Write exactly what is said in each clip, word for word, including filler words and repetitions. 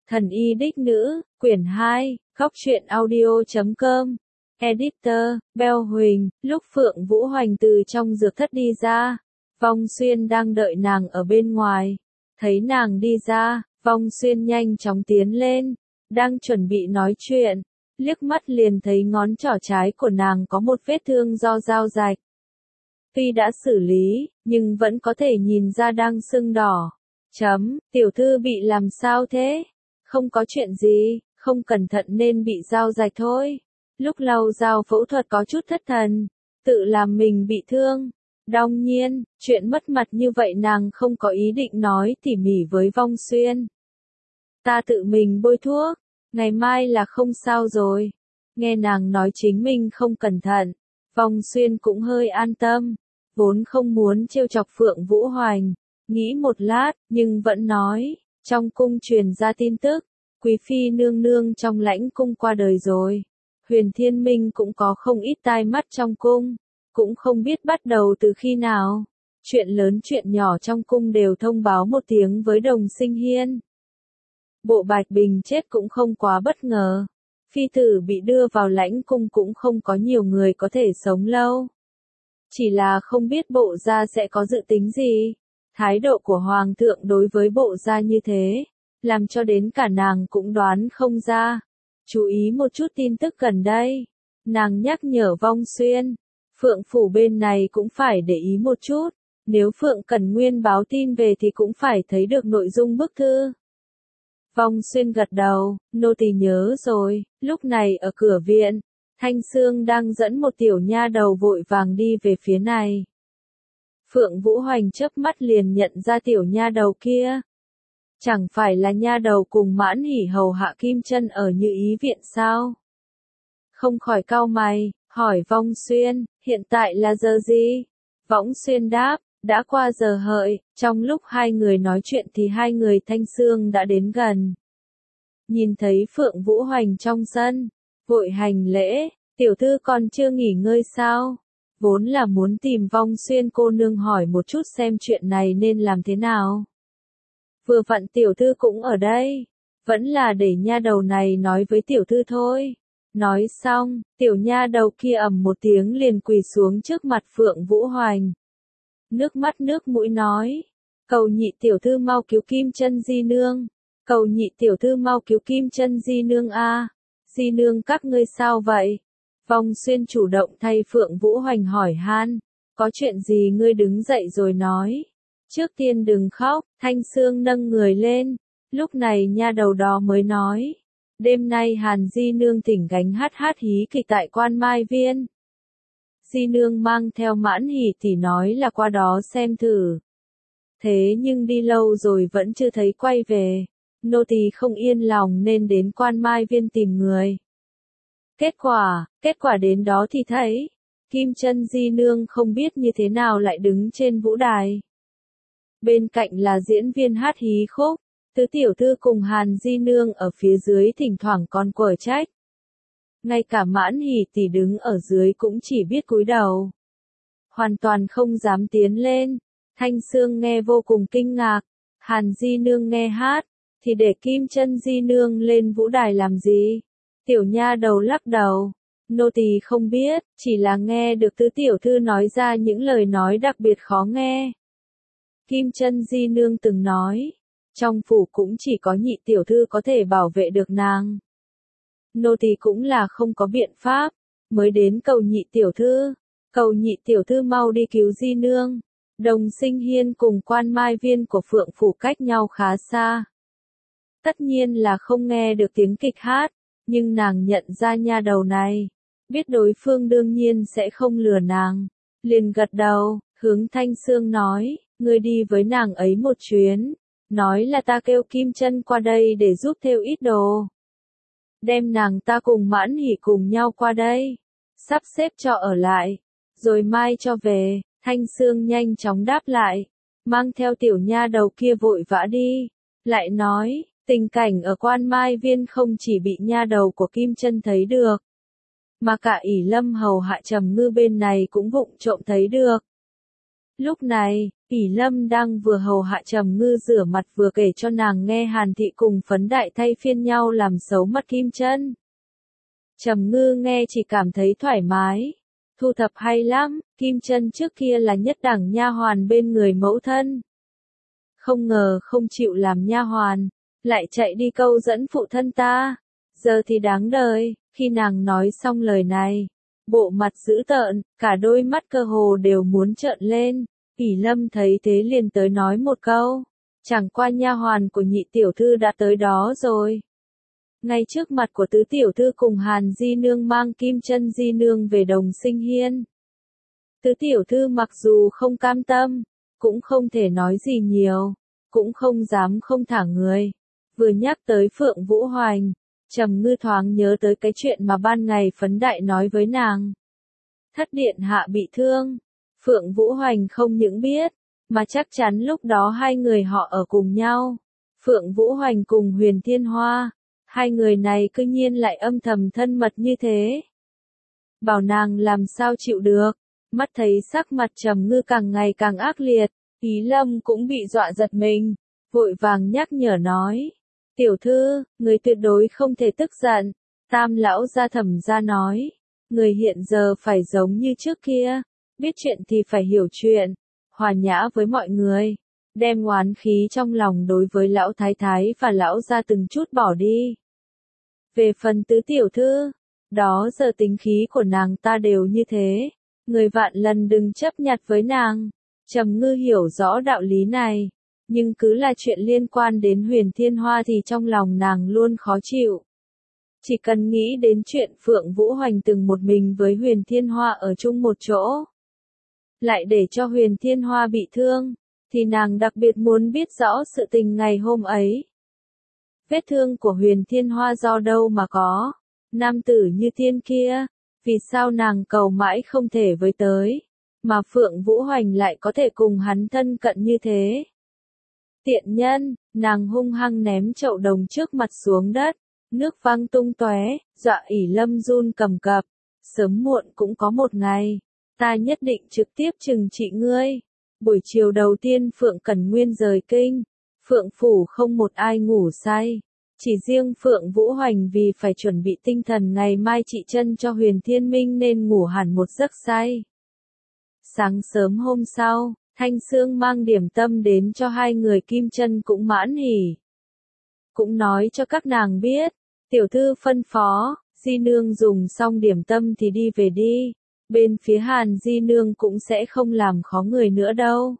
Thần y đích nữ, quyển hai, góc truyện audio chấm com. Editor, Bell Huỳnh. Lúc Phượng Vũ Hoành từ trong dược thất đi ra, Vong Xuyên đang đợi nàng ở bên ngoài. Thấy nàng đi ra, Vong Xuyên nhanh chóng tiến lên, đang chuẩn bị nói chuyện, liếc mắt liền thấy ngón trỏ trái của nàng có một vết thương do dao rạch. Tuy đã xử lý, nhưng vẫn có thể nhìn ra đang sưng đỏ. Chấm, tiểu thư bị làm sao thế? Không có chuyện gì, không cẩn thận nên bị dao rạch thôi. Lúc lau dao phẫu thuật có chút thất thần, tự làm mình bị thương. Đương nhiên, chuyện mất mặt như vậy nàng không có ý định nói tỉ mỉ với Vong Xuyên. Ta tự mình bôi thuốc, ngày mai là không sao rồi. Nghe nàng nói chính mình không cẩn thận, Vong Xuyên cũng hơi an tâm, vốn không muốn trêu chọc Phượng Vũ Hoành, nghĩ một lát, nhưng vẫn nói, trong cung truyền ra tin tức, quý phi nương nương trong lãnh cung qua đời rồi. Huyền Thiên Minh cũng có không ít tai mắt trong cung, cũng không biết bắt đầu từ khi nào. Chuyện lớn chuyện nhỏ trong cung đều thông báo một tiếng với Đồng Sinh Hiên. Bộ Bạch Bình chết cũng không quá bất ngờ. Phi tử bị đưa vào lãnh cung cũng không có nhiều người có thể sống lâu. Chỉ là không biết bộ gia sẽ có dự tính gì. Thái độ của Hoàng thượng đối với bộ gia như thế, làm cho đến cả nàng cũng đoán không ra. Chú ý một chút tin tức gần đây. Nàng nhắc nhở Vong Xuyên, Phượng phủ bên này cũng phải để ý một chút. Nếu Phượng Cẩn Nguyên báo tin về thì cũng phải thấy được nội dung bức thư. Vong Xuyên gật đầu, nô tỳ nhớ rồi. Lúc này ở cửa viện, Thanh Sương đang dẫn một tiểu nha đầu vội vàng đi về phía này. Phượng Vũ Hoành chớp mắt liền nhận ra tiểu nha đầu kia. Chẳng phải là nha đầu cùng Mãn Hỉ hầu hạ Kim Chân ở Như Ý viện sao? Không khỏi cau mày, hỏi Vong Xuyên, hiện tại là giờ gì? Vong Xuyên đáp, đã qua giờ hợi. Trong lúc hai người nói chuyện thì hai người Thanh Sương đã đến gần. Nhìn thấy Phượng Vũ Hoành trong sân, vội hành lễ, tiểu thư còn chưa nghỉ ngơi sao? Vốn là muốn tìm Vong Xuyên cô nương hỏi một chút xem chuyện này nên làm thế nào. Vừa vặn tiểu thư cũng ở đây, vẫn là để nha đầu này nói với tiểu thư thôi. Nói xong, tiểu nha đầu kia ầm một tiếng liền quỳ xuống trước mặt Phượng Vũ Hoành. Nước mắt nước mũi nói, cầu nhị tiểu thư mau cứu Kim Chân di nương, cầu nhị tiểu thư mau cứu Kim Chân di nương a. Di nương các ngươi sao vậy? Vong Xuyên chủ động thay Phượng Vũ Hoành hỏi han, có chuyện gì ngươi đứng dậy rồi nói. Trước tiên đừng khóc. Thanh Sương nâng người lên, lúc này nha đầu đó mới nói, đêm nay Hàn di nương thỉnh gánh hát hát hí kịch tại Quan Mai Viên. Di nương mang theo Mãn Hỉ thì nói là qua đó xem thử. Thế nhưng đi lâu rồi vẫn chưa thấy quay về, nô tỳ không yên lòng nên đến Quan Mai Viên tìm người. Kết quả, kết quả đến đó thì thấy, Kim Chân di nương không biết như thế nào lại đứng trên vũ đài. Bên cạnh là diễn viên hát hí khúc, tứ tiểu thư cùng Hàn di nương ở phía dưới thỉnh thoảng còn quở trách. Ngay cả Mãn Hỉ tỷ đứng ở dưới cũng chỉ biết cúi đầu, hoàn toàn không dám tiến lên. Thanh Sương nghe vô cùng kinh ngạc, Hàn di nương nghe hát, thì để Kim Chân di nương lên vũ đài làm gì? Tiểu nha đầu lắc đầu, nô tỳ không biết, chỉ là nghe được tứ tiểu thư nói ra những lời nói đặc biệt khó nghe. Kim Chân di nương từng nói, trong phủ cũng chỉ có nhị tiểu thư có thể bảo vệ được nàng. Nô tỳ cũng là không có biện pháp, mới đến cầu nhị tiểu thư, cầu nhị tiểu thư mau đi cứu di nương. Đồng Sinh Hiên cùng Quan Mai Viên của Phượng phủ cách nhau khá xa. Tất nhiên là không nghe được tiếng kịch hát, nhưng nàng nhận ra nha đầu này, biết đối phương đương nhiên sẽ không lừa nàng, liền gật đầu, hướng Thanh Sương nói, ngươi đi với nàng ấy một chuyến, nói là ta kêu Kim Chân qua đây để giúp thêu ít đồ. Đem nàng ta cùng Mãn Hỉ cùng nhau qua đây, sắp xếp cho ở lại, rồi mai cho về. Thanh Sương nhanh chóng đáp lại, mang theo tiểu nha đầu kia vội vã đi, lại nói, tình cảnh ở Quan Mai Viên không chỉ bị nha đầu của Kim Chân thấy được, mà cả ỷ lâm hầu hạ Trầm Ngư bên này cũng vụng trộm thấy được. Lúc này, ỷ lâm đang vừa hầu hạ Trầm Ngư rửa mặt vừa kể cho nàng nghe Hàn Thị cùng Phấn Đại thay phiên nhau làm xấu mặt Kim Chân. Trầm Ngư nghe chỉ cảm thấy thoải mái. Thu thập hay lắm, Kim Chân trước kia là nhất đẳng nha hoàn bên người mẫu thân. Không ngờ không chịu làm nha hoàn, lại chạy đi câu dẫn phụ thân ta. Giờ thì đáng đời, khi nàng nói xong lời này, bộ mặt dữ tợn, cả đôi mắt cơ hồ đều muốn trợn lên. ỷ lâm thấy thế liền tới nói một câu, chẳng qua nha hoàn của nhị tiểu thư đã tới đó rồi. Ngay trước mặt của tứ tiểu thư cùng Hàn Di Nương mang Kim Chân Di Nương về Đồng Sinh Hiên. Tứ tiểu thư mặc dù không cam tâm, cũng không thể nói gì nhiều, cũng không dám không thả người. Vừa nhắc tới Phượng Vũ Hoành, Trầm Ngư thoáng nhớ tới cái chuyện mà ban ngày Phấn Đại nói với nàng. Thất điện hạ bị thương, Phượng Vũ Hoành không những biết, mà chắc chắn lúc đó hai người họ ở cùng nhau. Phượng Vũ Hoành cùng Huyền Thiên Hoa, hai người này cứ nhiên lại âm thầm thân mật như thế. Bảo nàng làm sao chịu được, mắt thấy sắc mặt Trầm Ngư càng ngày càng ác liệt, Ý Lâm cũng bị dọa giật mình, vội vàng nhắc nhở nói. Tiểu thư, người tuyệt đối không thể tức giận. Tam lão gia Thẩm gia nói, người hiện giờ phải giống như trước kia, biết chuyện thì phải hiểu chuyện, hòa nhã với mọi người, đem oán khí trong lòng đối với lão thái thái và lão gia từng chút bỏ đi. Về phần tứ tiểu thư, đó giờ tính khí của nàng ta đều như thế, người vạn lần đừng chấp nhặt với nàng. Trầm Ngư hiểu rõ đạo lý này, nhưng cứ là chuyện liên quan đến Huyền Thiên Hoa thì trong lòng nàng luôn khó chịu. Chỉ cần nghĩ đến chuyện Phượng Vũ Hoành từng một mình với Huyền Thiên Hoa ở chung một chỗ, lại để cho Huyền Thiên Hoa bị thương, thì nàng đặc biệt muốn biết rõ sự tình ngày hôm ấy. Vết thương của Huyền Thiên Hoa do đâu mà có? Nam tử như tiên kia, vì sao nàng cầu mãi không thể với tới, mà Phượng Vũ Hoành lại có thể cùng hắn thân cận như thế? Tiện nhân, nàng hung hăng ném chậu đồng trước mặt xuống đất, nước văng tung tóe, dọa ỷ lâm run cầm cập. Sớm muộn cũng có một ngày, ta nhất định trực tiếp trừng trị ngươi. Buổi chiều đầu tiên Phượng Cẩn Nguyên rời kinh, Phượng Phủ không một ai ngủ say. Chỉ riêng Phượng Vũ Hoành vì phải chuẩn bị tinh thần ngày mai trị chân cho Huyền Thiên Minh nên ngủ hẳn một giấc say. Sáng sớm hôm sau, Thanh Sương mang điểm tâm đến cho hai người Kim Chân cũng mãn hỉ. Cũng nói cho các nàng biết, tiểu thư phân phó, Di Nương dùng xong điểm tâm thì đi về đi, bên phía Hàn Di Nương cũng sẽ không làm khó người nữa đâu.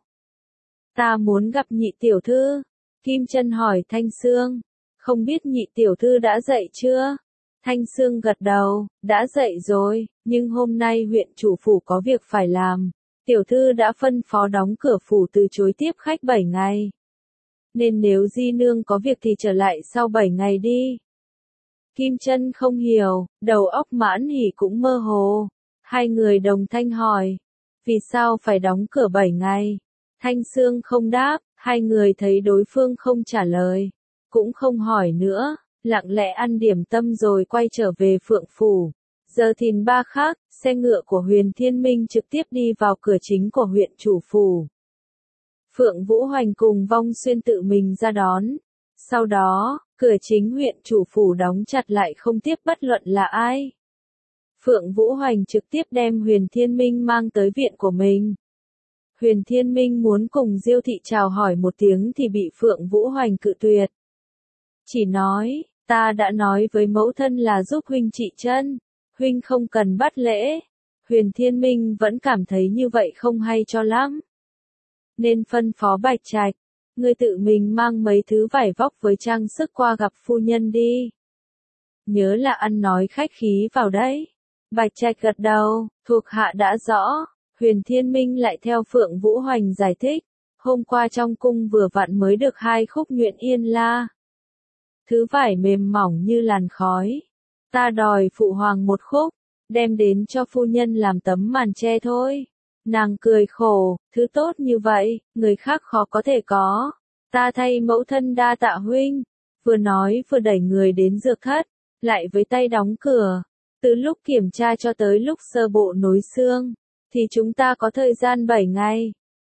Ta muốn gặp nhị tiểu thư, Kim Chân hỏi Thanh Sương, không biết nhị tiểu thư đã dậy chưa? Thanh Sương gật đầu, đã dậy rồi, nhưng hôm nay huyện chủ phủ có việc phải làm. Tiểu thư đã phân phó đóng cửa phủ từ chối tiếp khách bảy ngày. Nên nếu Di Nương có việc thì trở lại sau bảy ngày đi. Kim Chân không hiểu, đầu óc mãn hỉ cũng mơ hồ. Hai người đồng thanh hỏi, vì sao phải đóng cửa bảy ngày? Thanh Sương không đáp, hai người thấy đối phương không trả lời, cũng không hỏi nữa, lặng lẽ ăn điểm tâm rồi quay trở về Phượng Phủ. Giờ thìn ba khác, xe ngựa của Huyền Thiên Minh trực tiếp đi vào cửa chính của huyện chủ phủ. Phượng Vũ Hoành cùng Vong Xuyên tự mình ra đón. Sau đó, cửa chính huyện chủ phủ đóng chặt lại không tiếp bất luận là ai. Phượng Vũ Hoành trực tiếp đem Huyền Thiên Minh mang tới viện của mình. Huyền Thiên Minh muốn cùng Diêu thị chào hỏi một tiếng thì bị Phượng Vũ Hoành cự tuyệt. Chỉ nói, ta đã nói với mẫu thân là giúp huynh trị chân, huynh không cần bắt lễ. Huyền Thiên Minh vẫn cảm thấy như vậy không hay cho lắm. Nên phân phó Bạch Trạch, ngươi tự mình mang mấy thứ vải vóc với trang sức qua gặp phu nhân đi. Nhớ là ăn nói khách khí vào đấy. Bạch Trạch gật đầu, thuộc hạ đã rõ. Huyền Thiên Minh lại theo Phượng Vũ Hoành giải thích, hôm qua trong cung vừa vặn mới được hai khúc nhuyễn yên la. Thứ vải mềm mỏng như làn khói. Ta đòi phụ hoàng một khúc, đem đến cho phu nhân làm tấm màn che thôi. Nàng cười khổ, thứ tốt như vậy, người khác khó có thể có. Ta thay mẫu thân đa tạ huynh. Vừa nói vừa đẩy người đến dược thất, lại với tay đóng cửa. Từ lúc kiểm tra cho tới lúc sơ bộ nối xương, thì chúng ta có thời gian bảy ngày.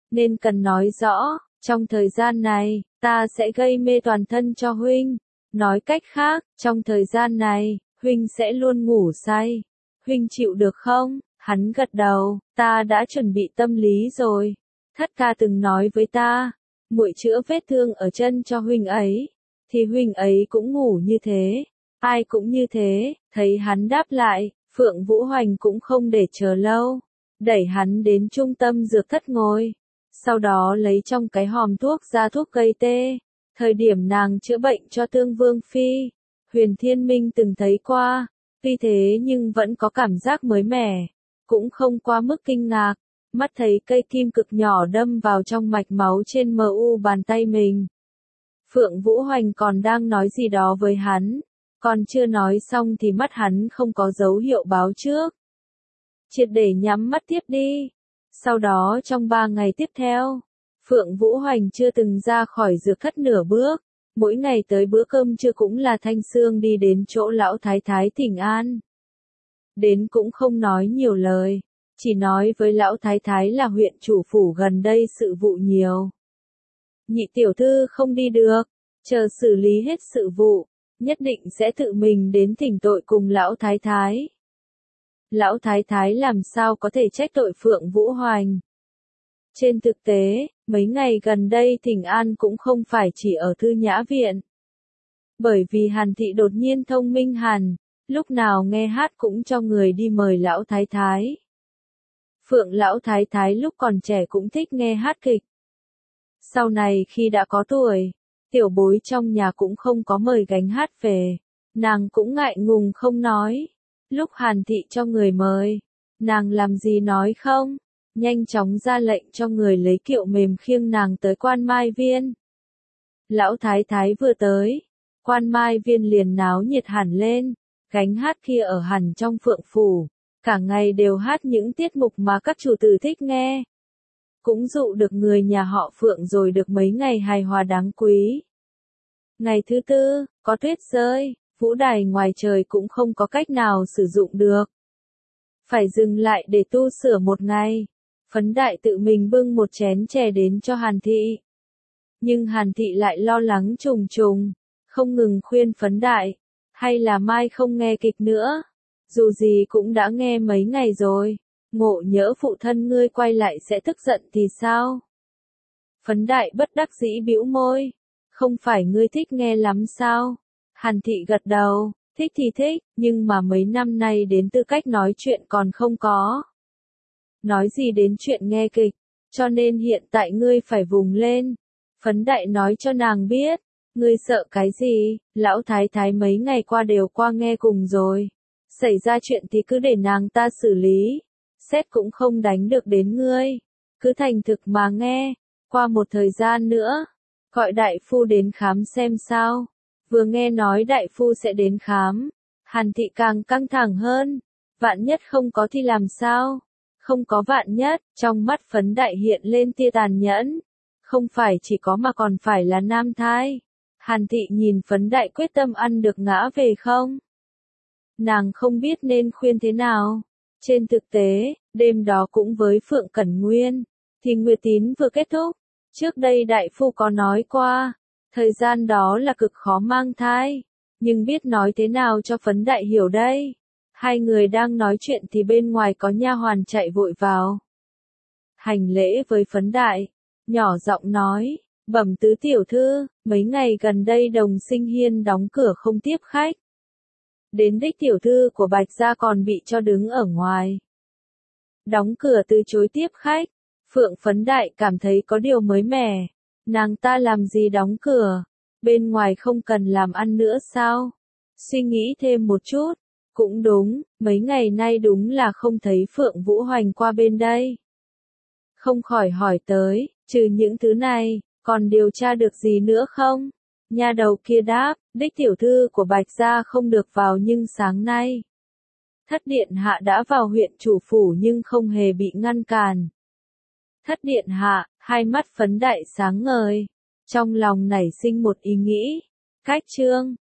nên cần nói rõ, trong thời gian này, ta sẽ gây mê toàn thân cho huynh. Nói cách khác, trong thời gian này, huynh sẽ luôn ngủ say. Huynh chịu được không? Hắn gật đầu, ta đã chuẩn bị tâm lý rồi. Thất ca từng nói với ta, muội chữa vết thương ở chân cho huynh ấy, thì huynh ấy cũng ngủ như thế. Ai cũng như thế, thấy hắn đáp lại, Phượng Vũ Hoành cũng không để chờ lâu. Đẩy hắn đến trung tâm dược thất ngồi. Sau đó lấy trong cái hòm thuốc ra thuốc gây tê. Thời điểm nàng chữa bệnh cho Tương Vương Phi, Huyền Thiên Minh từng thấy qua. Tuy thế nhưng vẫn có cảm giác mới mẻ, cũng không quá mức kinh ngạc. Mắt thấy cây kim cực nhỏ đâm vào trong mạch máu trên mờ u bàn tay mình. Phượng Vũ Hoành còn đang nói gì đó với hắn. Còn chưa nói xong thì mắt hắn không có dấu hiệu báo trước. Triệt để nhắm mắt tiếp đi. Sau đó trong ba ngày tiếp theo, Phượng Vũ Hoành chưa từng ra khỏi dược thất nửa bước. Mỗi ngày tới bữa cơm trưa cũng là Thanh Sương đi đến chỗ lão thái thái thỉnh an. Đến cũng không nói nhiều lời, chỉ nói với lão thái thái là huyện chủ phủ gần đây sự vụ nhiều. Nhị tiểu thư không đi được, chờ xử lý hết sự vụ, nhất định sẽ tự mình đến thỉnh tội cùng lão thái thái. Lão thái thái làm sao có thể trách tội Phượng Vũ Hoành. Trên thực tế, mấy ngày gần đây thỉnh an cũng không phải chỉ ở Thư Nhã Viện. Bởi vì Hàn Thị đột nhiên thông minh hẳn, lúc nào nghe hát cũng cho người đi mời lão thái thái. Phượng lão thái thái lúc còn trẻ cũng thích nghe hát kịch. Sau này khi đã có tuổi, tiểu bối trong nhà cũng không có mời gánh hát về, nàng cũng ngại ngùng không nói. Lúc Hàn Thị cho người mời, nàng làm gì nói không, nhanh chóng ra lệnh cho người lấy kiệu mềm khiêng nàng tới Quan Mai Viên. Lão thái thái vừa tới, Quan Mai Viên liền náo nhiệt hẳn lên, gánh hát kia ở hẳn trong Phượng phủ, cả ngày đều hát những tiết mục mà các chủ tử thích nghe. Cũng dụ được người nhà họ Phượng rồi được mấy ngày hài hòa đáng quý. Ngày thứ tư, có tuyết rơi, vũ đài ngoài trời cũng không có cách nào sử dụng được. Phải dừng lại để tu sửa một ngày. Phấn Đại tự mình bưng một chén chè đến cho Hàn Thị. Nhưng Hàn Thị lại lo lắng trùng trùng, không ngừng khuyên Phấn Đại, hay là mai không nghe kịch nữa. Dù gì cũng đã nghe mấy ngày rồi, ngộ nhỡ phụ thân ngươi quay lại sẽ tức giận thì sao? Phấn Đại bất đắc dĩ bĩu môi, không phải ngươi thích nghe lắm sao? Hàn Thị gật đầu, thích thì thích, nhưng mà mấy năm nay đến tư cách nói chuyện còn không có. Nói gì đến chuyện nghe kịch, cho nên hiện tại ngươi phải vùng lên. Phấn Đại nói cho nàng biết, ngươi sợ cái gì, lão thái thái mấy ngày qua đều qua nghe cùng rồi. Xảy ra chuyện thì cứ để nàng ta xử lý, xét cũng không đánh được đến ngươi. Cứ thành thực mà nghe, qua một thời gian nữa, gọi đại phu đến khám xem sao. Vừa nghe nói đại phu sẽ đến khám, Hàn Thị càng căng thẳng hơn, vạn nhất không có thì làm sao? Không có vạn nhất, trong mắt Phấn Đại hiện lên tia tàn nhẫn. Không phải chỉ có mà còn phải là nam thai. Hàn Thị nhìn Phấn Đại quyết tâm ăn được ngã về không? Nàng không biết nên khuyên thế nào. Trên thực tế, đêm đó cũng với Phượng Cẩn Nguyên, thì Nguyệt Tín vừa kết thúc. Trước đây đại phu có nói qua, thời gian đó là cực khó mang thai. Nhưng biết nói thế nào cho Phấn Đại hiểu đây? Hai người đang nói chuyện thì bên ngoài có nha hoàn chạy vội vào. Hành lễ với Phấn Đại, nhỏ giọng nói, bẩm tứ tiểu thư, mấy ngày gần đây Đồng Sinh Hiên đóng cửa không tiếp khách. Đến đích tiểu thư của Bạch gia còn bị cho đứng ở ngoài. Đóng cửa từ chối tiếp khách. Phượng Phấn Đại cảm thấy có điều mới mẻ. Nàng ta làm gì đóng cửa? Bên ngoài không cần làm ăn nữa sao? Suy nghĩ thêm một chút. Cũng đúng, mấy ngày nay đúng là không thấy Phượng Vũ Hoành qua bên đây. Không khỏi hỏi tới, trừ những thứ này, còn điều tra được gì nữa không? Nha đầu kia đáp, đích tiểu thư của Bạch gia không được vào nhưng sáng nay. Thất điện hạ đã vào huyện chủ phủ nhưng không hề bị ngăn cản. Thất điện hạ, hai mắt Phấn Đại sáng ngời. Trong lòng nảy sinh một ý nghĩ. Cách trương,